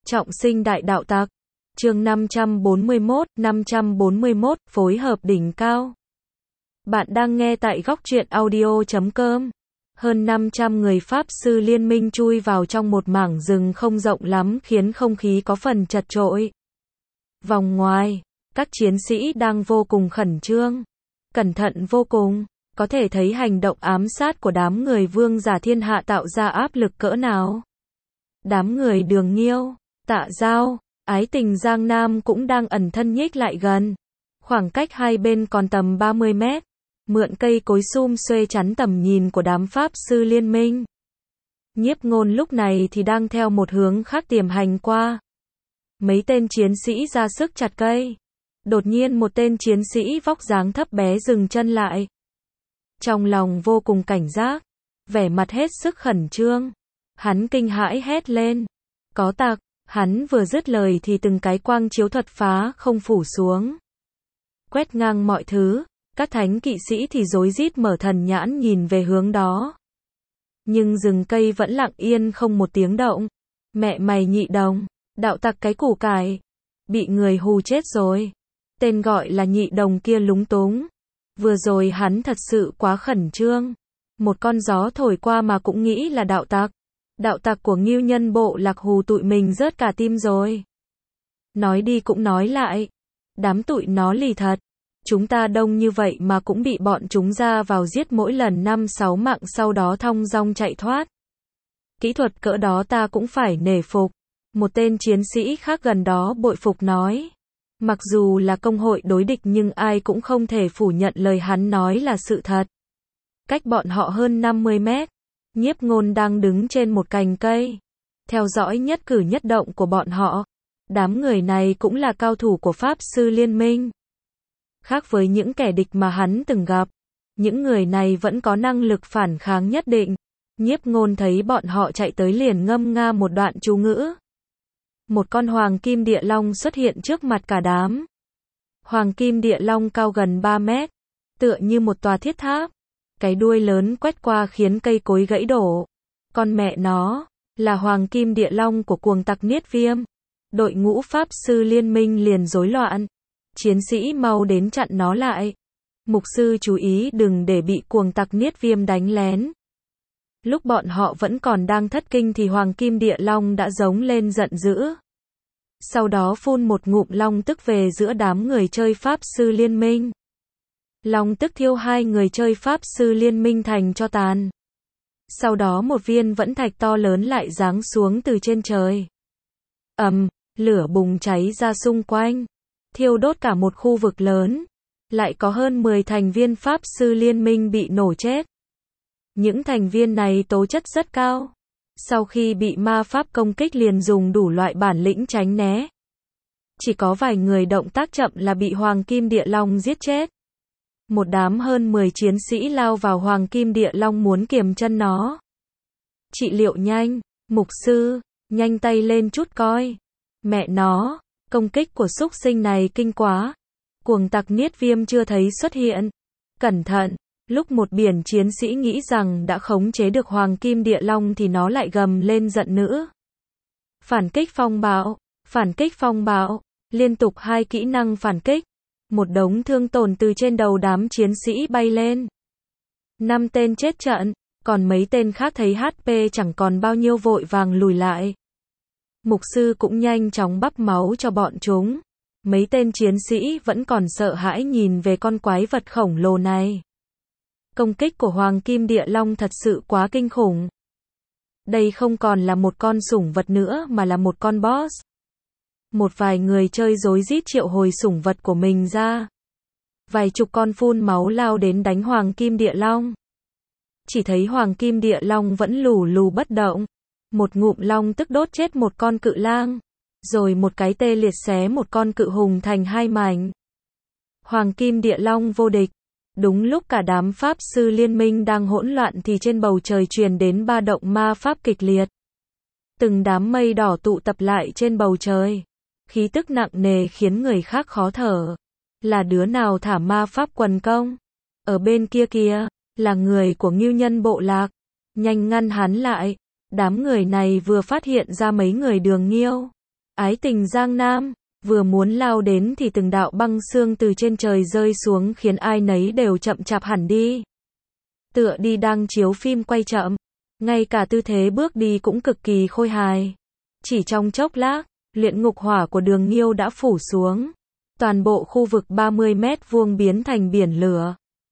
Trọng sinh đại đạo tặc. Chương 541, phối hợp đỉnh cao. Bạn đang nghe tại góc truyện audio.com. Hơn 500 người Pháp sư liên minh chui vào trong một mảng rừng không rộng lắm khiến không khí có phần chật chội. Vòng ngoài, các chiến sĩ đang vô cùng khẩn trương, cẩn thận vô cùng, có thể thấy hành động ám sát của đám người vương giả thiên hạ tạo ra áp lực cỡ nào. Đám người Đường Nghiêu, Tạ Giao, Ái Tình Giang Nam cũng đang ẩn thân nhích lại gần. Khoảng cách hai bên còn tầm 30 mét. Mượn cây cối sum xuê chắn tầm nhìn của đám Pháp sư liên minh. Nhiếp Ngôn lúc này thì đang theo một hướng khác tiềm hành qua. Mấy tên chiến sĩ ra sức chặt cây. Đột nhiên một tên chiến sĩ vóc dáng thấp bé dừng chân lại. Trong lòng vô cùng cảnh giác, vẻ mặt hết sức khẩn trương. Hắn kinh hãi hét lên. Có tặc. Hắn vừa dứt lời thì từng cái quang chiếu thuật phá không phủ xuống. Quét ngang mọi thứ, các thánh kỵ sĩ thì rối rít mở thần nhãn nhìn về hướng đó. Nhưng rừng cây vẫn lặng yên không một tiếng động. Mẹ mày Nhị Đồng, đạo tặc cái củ cải. Bị người hù chết rồi. Tên gọi là Nhị Đồng kia lúng túng. Vừa rồi hắn thật sự quá khẩn trương. Một con gió thổi qua mà cũng nghĩ là đạo tặc. Đạo tặc của Ngưu Nhân bộ lạc hù tụi mình rớt cả tim rồi. Nói đi cũng nói lại. Đám tụi nó lì thật. Chúng ta đông như vậy mà cũng bị bọn chúng ra vào giết mỗi lần 5-6 mạng sau đó thong dong chạy thoát. Kỹ thuật cỡ đó ta cũng phải nể phục. Một tên chiến sĩ khác gần đó bội phục nói. Mặc dù là công hội đối địch nhưng ai cũng không thể phủ nhận lời hắn nói là sự thật. Cách bọn họ hơn 50 mét. Nhiếp Ngôn đang đứng trên một cành cây, theo dõi nhất cử nhất động của bọn họ. Đám người này cũng là cao thủ của Pháp sư liên minh. Khác với những kẻ địch mà hắn từng gặp, những người này vẫn có năng lực phản kháng nhất định. Nhiếp Ngôn thấy bọn họ chạy tới liền ngâm nga một đoạn chú ngữ. Một con hoàng kim địa long xuất hiện trước mặt cả đám. Hoàng kim địa long cao gần 3 mét, tựa như một tòa thiết tháp. Cái đuôi lớn quét qua khiến cây cối gãy đổ. Con mẹ nó, là hoàng kim địa long của cuồng tặc Niết Viêm. Đội ngũ Pháp sư liên minh liền rối loạn. Chiến sĩ mau đến chặn nó lại. Mục sư chú ý đừng để bị cuồng tặc Niết Viêm đánh lén. Lúc bọn họ vẫn còn đang thất kinh thì hoàng kim địa long đã giống lên giận dữ. Sau đó phun một ngụm long tức về giữa đám người chơi Pháp sư liên minh. Long tức thiêu hai người chơi Pháp sư liên minh thành tro tàn. Sau đó một viên vẫn thạch to lớn lại giáng xuống từ trên trời. Lửa bùng cháy ra xung quanh, thiêu đốt cả một khu vực lớn. Lại có hơn 10 thành viên Pháp sư liên minh bị nổ chết. Những thành viên này tố chất rất cao. Sau khi bị ma pháp công kích liền dùng đủ loại bản lĩnh tránh né. Chỉ có vài người động tác chậm là bị hoàng kim địa long giết chết. Một đám hơn 10 chiến sĩ lao vào hoàng kim địa long muốn kiềm chân nó. Trị liệu nhanh, mục sư, nhanh tay lên chút coi. Mẹ nó, công kích của xúc sinh này kinh quá. Cuồng tặc Niết Viêm chưa thấy xuất hiện. Cẩn thận, lúc một biển chiến sĩ nghĩ rằng đã khống chế được hoàng kim địa long thì nó lại gầm lên giận nữa. Phản kích phong bạo, liên tục 2 kỹ năng phản kích. Một đống thương tổn từ trên đầu đám chiến sĩ bay lên. 5 tên chết trận, còn mấy tên khác thấy HP chẳng còn bao nhiêu vội vàng lùi lại. Mục sư cũng nhanh chóng bắp máu cho bọn chúng. Mấy tên chiến sĩ vẫn còn sợ hãi nhìn về con quái vật khổng lồ này. Công kích của hoàng kim địa long thật sự quá kinh khủng. Đây không còn là một con sủng vật nữa mà là một con boss. Một vài người chơi rối rít triệu hồi sủng vật của mình ra. Vài chục con phun máu lao đến đánh hoàng kim địa long. Chỉ thấy hoàng kim địa long vẫn lù lù bất động. Một ngụm long tức đốt chết một con cự lang. Rồi một cái tê liệt xé một con cự hùng thành 2 mảnh. Hoàng kim địa long vô địch. Đúng lúc cả đám Pháp sư liên minh đang hỗn loạn thì trên bầu trời truyền đến ba động ma pháp kịch liệt. Từng đám mây đỏ tụ tập lại trên bầu trời. Khí tức nặng nề khiến người khác khó thở. Là đứa nào thả ma pháp quần công? Ở bên kia kìa, là người của Ngưu Nhân bộ lạc. Nhanh ngăn hắn lại. Đám người này vừa phát hiện ra mấy người Đường Nghiêu. Ái tình Giang Nam, vừa muốn lao đến thì từng đạo băng sương từ trên trời rơi xuống khiến ai nấy đều chậm chạp hẳn đi. Tựa đi đang chiếu phim quay chậm, ngay cả tư thế bước đi cũng cực kỳ khôi hài. Chỉ trong chốc lát, luyện ngục hỏa của Đường Nghiêu đã phủ xuống. Toàn bộ khu vực 30 mét vuông biến thành biển lửa.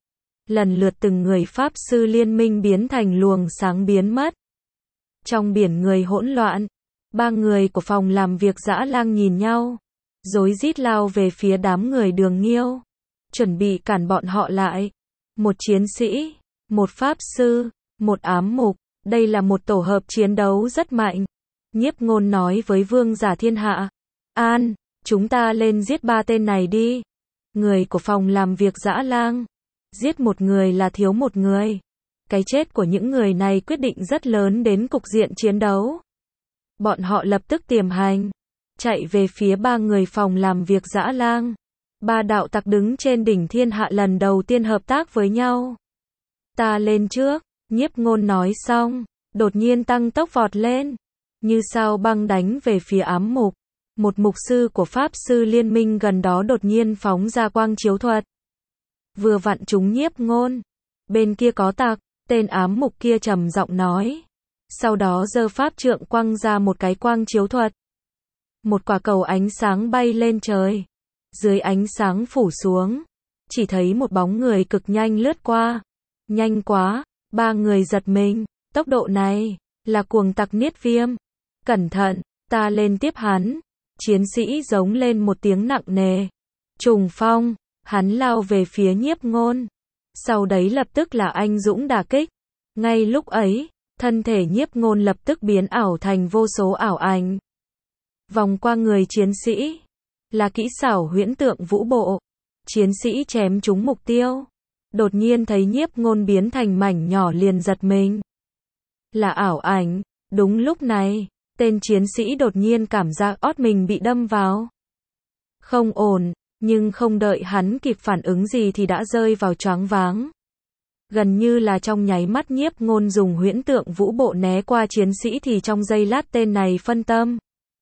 Lần lượt từng người Pháp sư liên minh biến thành luồng sáng biến mất. Trong biển người hỗn loạn, ba người của phòng làm việc dã lang nhìn nhau, rối rít lao về phía đám người Đường Nghiêu, chuẩn bị cản bọn họ lại. Một chiến sĩ, một pháp sư, một ám mục, đây là một tổ hợp chiến đấu rất mạnh. Nhiếp Ngôn nói với Vương Giả Thiên Hạ, An, chúng ta lên giết ba tên này đi. Người của phòng làm việc dã lang, giết một người là thiếu một người. Cái chết của những người này quyết định rất lớn đến cục diện chiến đấu. Bọn họ lập tức tiềm hành, chạy về phía ba người phòng làm việc dã lang. Ba đạo tặc đứng trên đỉnh thiên hạ lần đầu tiên hợp tác với nhau. Ta lên trước, Nhiếp Ngôn nói xong, đột nhiên tăng tốc vọt lên, như sao băng đánh về phía ám mục. Một mục sư của Pháp sư liên minh gần đó đột nhiên phóng ra quang chiếu thuật. Vừa vặn trúng Nhiếp Ngôn. Bên kia có tặc, tên ám mục kia trầm giọng nói. Sau đó giơ pháp trượng quăng ra một cái quang chiếu thuật. Một quả cầu ánh sáng bay lên trời. Dưới ánh sáng phủ xuống, chỉ thấy một bóng người cực nhanh lướt qua. Nhanh quá, ba người giật mình, tốc độ này, là cuồng tặc Niết Viêm. Cẩn thận, ta lên tiếp hắn. Chiến sĩ giống lên một tiếng nặng nề. Trùng phong, hắn lao về phía Nhiếp Ngôn. Sau đấy lập tức là anh dũng đả kích. Ngay lúc ấy, thân thể Nhiếp Ngôn lập tức biến ảo thành vô số ảo ảnh. Vòng qua người chiến sĩ, là kỹ xảo huyễn tượng vũ bộ. Chiến sĩ chém trúng mục tiêu. Đột nhiên thấy Nhiếp Ngôn biến thành mảnh nhỏ liền giật mình. Là ảo ảnh, đúng lúc này, tên chiến sĩ đột nhiên cảm giác ót mình bị đâm vào. Không ổn, nhưng không đợi hắn kịp phản ứng gì thì đã rơi vào choáng váng. Gần như là trong nháy mắt Nhiếp Ngôn dùng huyễn tượng vũ bộ né qua chiến sĩ thì trong giây lát tên này phân tâm.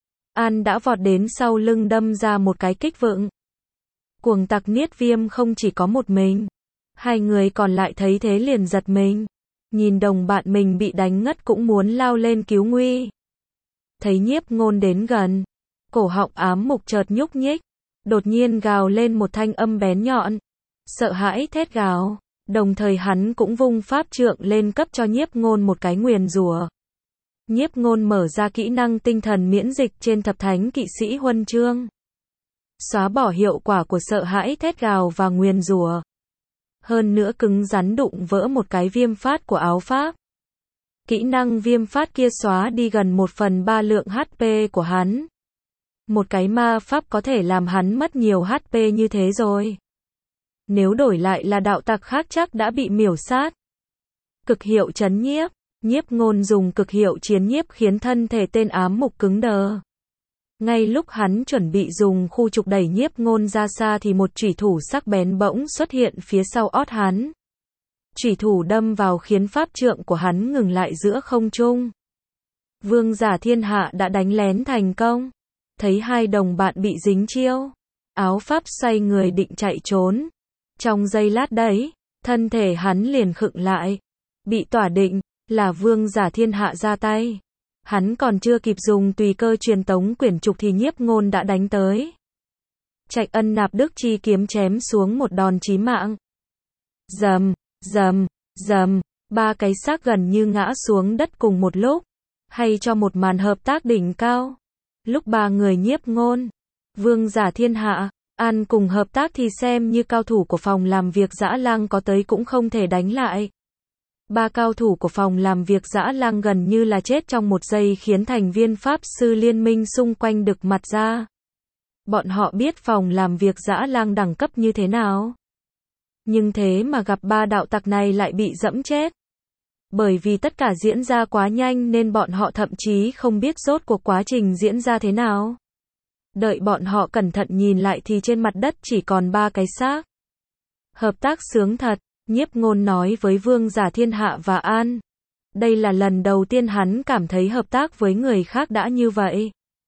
An đã vọt đến sau lưng đâm ra một cái kích vựng. Cuồng tặc Niết Viêm không chỉ có một mình. Hai người còn lại thấy thế liền giật mình. Nhìn đồng bạn mình bị đánh ngất cũng muốn lao lên cứu nguy. Thấy Nhiếp Ngôn đến gần, cổ họng ám mục chợt nhúc nhích, đột nhiên gào lên một thanh âm bén nhọn. Sợ hãi thét gào, đồng thời hắn cũng vung pháp trượng lên cấp cho Nhiếp Ngôn một cái nguyền rủa. Nhiếp Ngôn mở ra kỹ năng tinh thần miễn dịch trên thập thánh kỵ sĩ huân chương. Xóa bỏ hiệu quả của sợ hãi thét gào và nguyền rủa. Hơn nữa cứng rắn đụng vỡ một cái viêm phát của áo pháp. Kỹ năng viêm phát kia xóa đi gần 1/3 lượng HP của hắn. Một cái ma pháp có thể làm hắn mất nhiều HP như thế rồi. Nếu đổi lại là đạo tặc khác chắc đã bị miểu sát. Cực hiệu trấn nhiếp. Nhiếp Ngôn dùng cực hiệu chiến nhiếp khiến thân thể tên ám mục cứng đờ. Ngay lúc hắn chuẩn bị dùng khu trục đẩy Nhiếp Ngôn ra xa thì một chủy thủ sắc bén bỗng xuất hiện phía sau ót hắn. Chủy thủ đâm vào khiến pháp trượng của hắn ngừng lại giữa không trung. Vương Giả Thiên Hạ đã đánh lén thành công. Thấy hai đồng bạn bị dính chiêu, áo pháp xoay người định chạy trốn. Trong giây lát đấy, thân thể hắn liền khựng lại. Bị tỏa định, là Vương Giả Thiên Hạ ra tay. Hắn còn chưa kịp dùng tùy cơ truyền tống quyển trục thì Nhiếp Ngôn đã đánh tới. Trạch Ân Nạp Đức chi kiếm chém xuống một đòn chí mạng. Rầm, rầm, rầm, ba cái xác gần như ngã xuống đất cùng một lúc. Hay cho một màn hợp tác đỉnh cao. Lúc ba người Nhiếp Ngôn, Vương Giả Thiên Hạ, An cùng hợp tác thì xem như cao thủ của phòng làm việc dã lang có tới cũng không thể đánh lại. Ba cao thủ của phòng làm việc dã lang gần như là chết trong một giây khiến thành viên Pháp sư liên minh xung quanh đực mặt ra. Bọn họ biết phòng làm việc dã lang đẳng cấp như thế nào. Nhưng thế mà gặp ba đạo tặc này lại bị dẫm chết. Bởi vì tất cả diễn ra quá nhanh nên bọn họ thậm chí không biết rốt cuộc quá trình diễn ra thế nào. Đợi bọn họ cẩn thận nhìn lại thì trên mặt đất chỉ còn ba cái xác. Hợp tác sướng thật, Nhiếp Ngôn nói với Vương Giả Thiên Hạ và An. Đây là lần đầu tiên hắn cảm thấy hợp tác với người khác đã như vậy.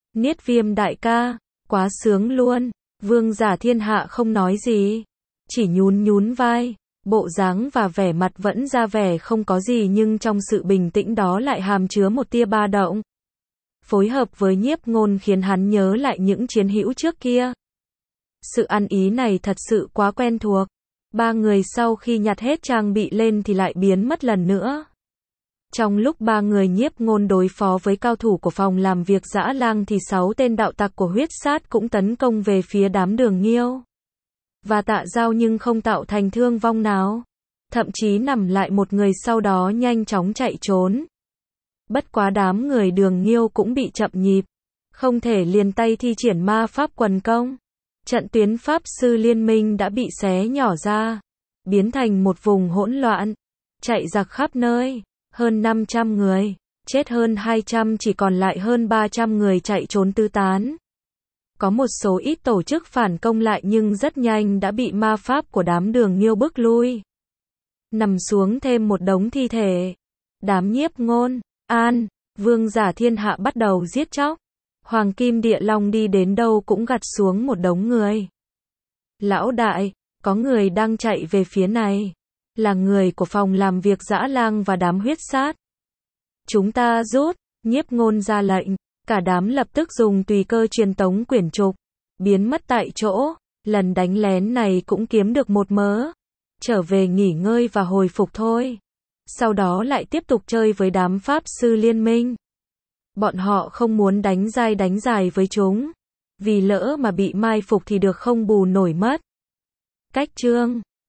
Niết Viêm đại ca, quá sướng luôn. Vương Giả Thiên Hạ không nói gì, chỉ nhún nhún vai, bộ dáng và vẻ mặt vẫn ra vẻ không có gì nhưng trong sự bình tĩnh đó lại hàm chứa một tia ba động. Phối hợp với Nhiếp Ngôn khiến hắn nhớ lại những chiến hữu trước kia. Sự ăn ý này thật sự quá quen thuộc. Ba người sau khi nhặt hết trang bị lên thì lại biến mất lần nữa. Trong lúc ba người Nhiếp Ngôn đối phó với cao thủ của phòng làm việc Dã Lang thì 6 tên đạo tặc của huyết sát cũng tấn công về phía đám Đường Nghiêu và Tạ Giao nhưng không tạo thành thương vong nào. Thậm chí nằm lại một người sau đó nhanh chóng chạy trốn. Bất quá đám người Đường Nghiêu cũng bị chậm nhịp, không thể liền tay thi triển ma pháp quần công. Trận tuyến pháp sư liên minh đã bị xé nhỏ ra, biến thành một vùng hỗn loạn, chạy giặc khắp nơi, hơn 500 người, chết hơn 200, chỉ còn lại hơn 300 người chạy trốn tứ tán. Có một số ít tổ chức phản công lại nhưng rất nhanh đã bị ma pháp của đám Đường Nghiêu bức lui. Nằm xuống thêm một đống thi thể. Đám Nhiếp Ngôn, An, Vương Giả Thiên Hạ bắt đầu giết chóc. Hoàng Kim Địa Long đi đến đâu cũng gặt xuống một đống người. Lão đại, có người đang chạy về phía này. Là người của phòng làm việc Dã Lang và đám huyết sát. Chúng ta rút, Nhiếp Ngôn ra lệnh. Cả đám lập tức dùng tùy cơ truyền tống quyển trục, biến mất tại chỗ. Lần đánh lén này cũng kiếm được một mớ. Trở về nghỉ ngơi và hồi phục thôi. Sau đó lại tiếp tục chơi với đám pháp sư liên minh. Bọn họ không muốn đánh dài với chúng. Vì lỡ mà bị mai phục thì được không bù nổi mất. Cách chương